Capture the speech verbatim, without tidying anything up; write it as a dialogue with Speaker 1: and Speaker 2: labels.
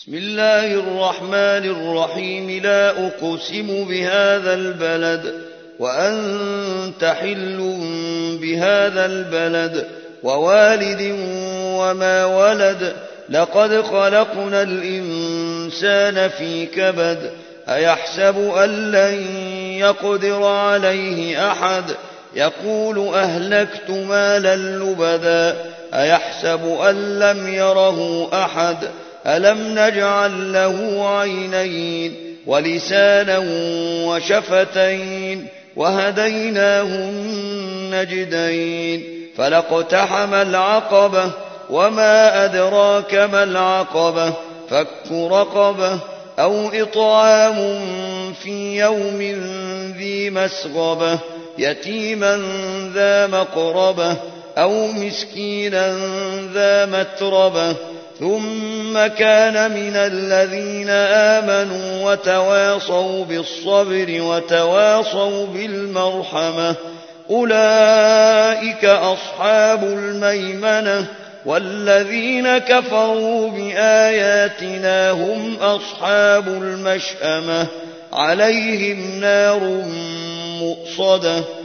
Speaker 1: بسم الله الرحمن الرحيم. لا أقسم بهذا البلد وأنت حل بهذا البلد ووالد وما ولد. لقد خلقنا الإنسان في كبد. أيحسب أن لن يقدر عليه أحد. يقول أهلكت مالا لبدا. أيحسب أن لم يره أحد. ألم نجعل له عينين ولسانا وشفتين وهديناه النجدين. فلاقتحم العقبة وما أدراك ما العقبة. فك رقبة أو إطعام في يوم ذي مسغبة يتيما ذا مقربة أو مسكينا ذا متربة. ثم كان من الذين آمنوا وتواصوا بالصبر وتواصوا بالمرحمة. أولئك أصحاب الميمنة. والذين كفروا بآياتنا هم أصحاب المشأمة. عليهم نار مؤصدة.